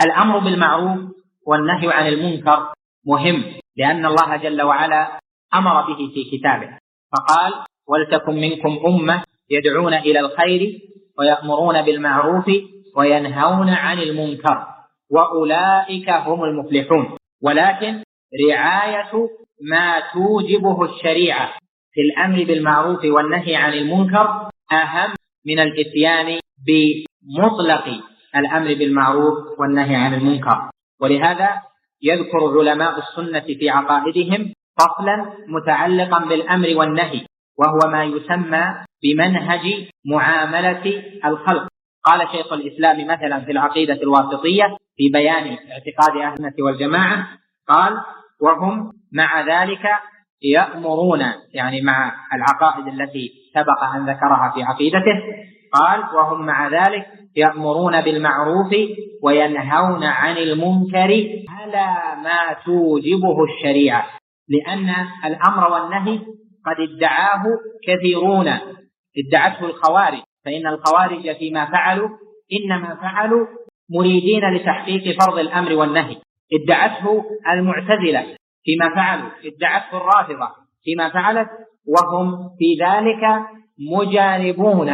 الأمر بالمعروف والنهي عن المنكر مهم، لأن الله جل وعلا أمر به في كتابه، فقال: ولتكن منكم أمة يدعون إلى الخير ويأمرون بالمعروف وينهون عن المنكر وأولئك هم المفلحون. ولكن رعاية ما توجبه الشريعة في الأمر بالمعروف والنهي عن المنكر أهم من الإتيان بمطلق الأمر بالمعروف والنهي عن المنكر. ولهذا يذكر علماء السنة في عقائدهم فصلا متعلقا بالأمر والنهي، وهو ما يسمى بمنهج معاملة الخلق. قال شيخ الإسلام مثلا في العقيدة الواسطية في بيان اعتقاد أهل السنة والجماعة، قال: وهم مع ذلك يأمرون، يعني مع العقائد التي سبق أن ذكرها في عقيدته، قال: وهم مع ذلك يأمرون بالمعروف وينهون عن المنكر على ما توجبه الشريعة. لأن الأمر والنهي قد ادعاه كثيرون، ادعته الخوارج، فإن الخوارج فيما فعلوا إنما فعلوا مريدين لتحقيق فرض الأمر والنهي، ادعته المعتزلة فيما فعلوا، ادعته الرافضة فيما فعلت، وهم في ذلك مجانبون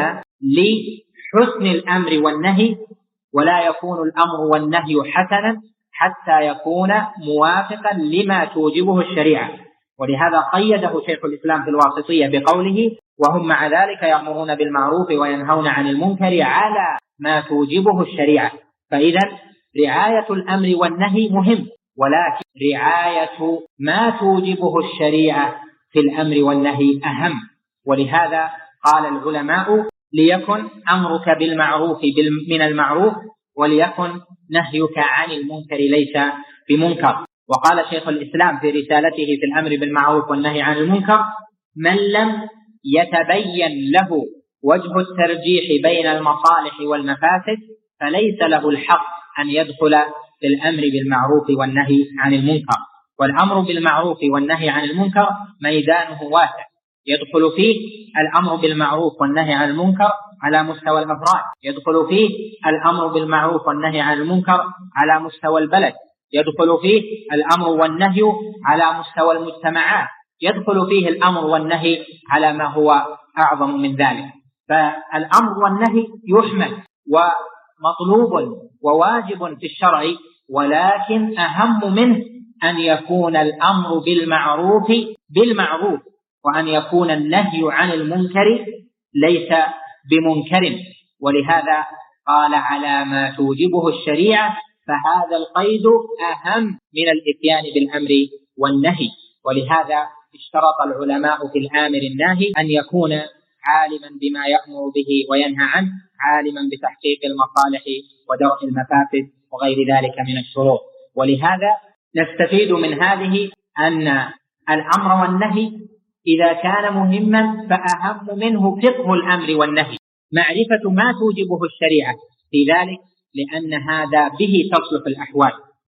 لحسن الأمر والنهي، ولا يكون الأمر والنهي حسنا حتى يكون موافقا لما توجبه الشريعة. ولهذا قيده شيخ الإسلام في الواسطية بقوله: وهم مع ذلك يأمرون بالمعروف وينهون عن المنكر على ما توجبه الشريعة. فإذا رعاية الأمر والنهي مهم، ولكن رعاية ما توجبه الشريعة في الأمر والنهي أهم. ولهذا قال العلماء: ليكن أمرك بالمعروف من المعروف، وليكن نهيك عن المنكر ليس بمنكر. وقال شيخ الإسلام في رسالته في الأمر بالمعروف والنهي عن المنكر: من لم يتبين له وجه الترجيح بين المصالح والمفاسد فليس له الحق أن يدخل في الأمر بالمعروف والنهي عن المنكر. والأمر بالمعروف والنهي عن المنكر ميدانه واسع، يدخل فيه الأمر بالمعروف والنهي عن المنكر على مستوى الأفراد، يدخل فيه الأمر بالمعروف والنهي عن المنكر على مستوى البلد، يدخل فيه الأمر والنهي على مستوى المجتمعات، يدخل فيه الأمر والنهي على ما هو أعظم من ذلك. فالأمر والنهي يحمد ومطلوب وواجب في الشرع، ولكن أهم منه أن يكون الأمر بالمعروف وأن يكون النهي عن المنكر ليس بمنكر. ولهذا قال: على ما توجبه الشريعة، فهذا القيد أهم من الإتيان بالأمر والنهي. ولهذا اشترط العلماء في الآمر الناهي أن يكون عالما بما يأمر به وينهى عنه، عالما بتحقيق المصالح ودرء المفاسد وغير ذلك من الشروط. ولهذا نستفيد من هذه أن الأمر والنهي إذا كان مهما فأهم منه فقه الأمر والنهي، معرفة ما توجبه الشريعة في ذلك، لأن هذا به تصلح الأحوال.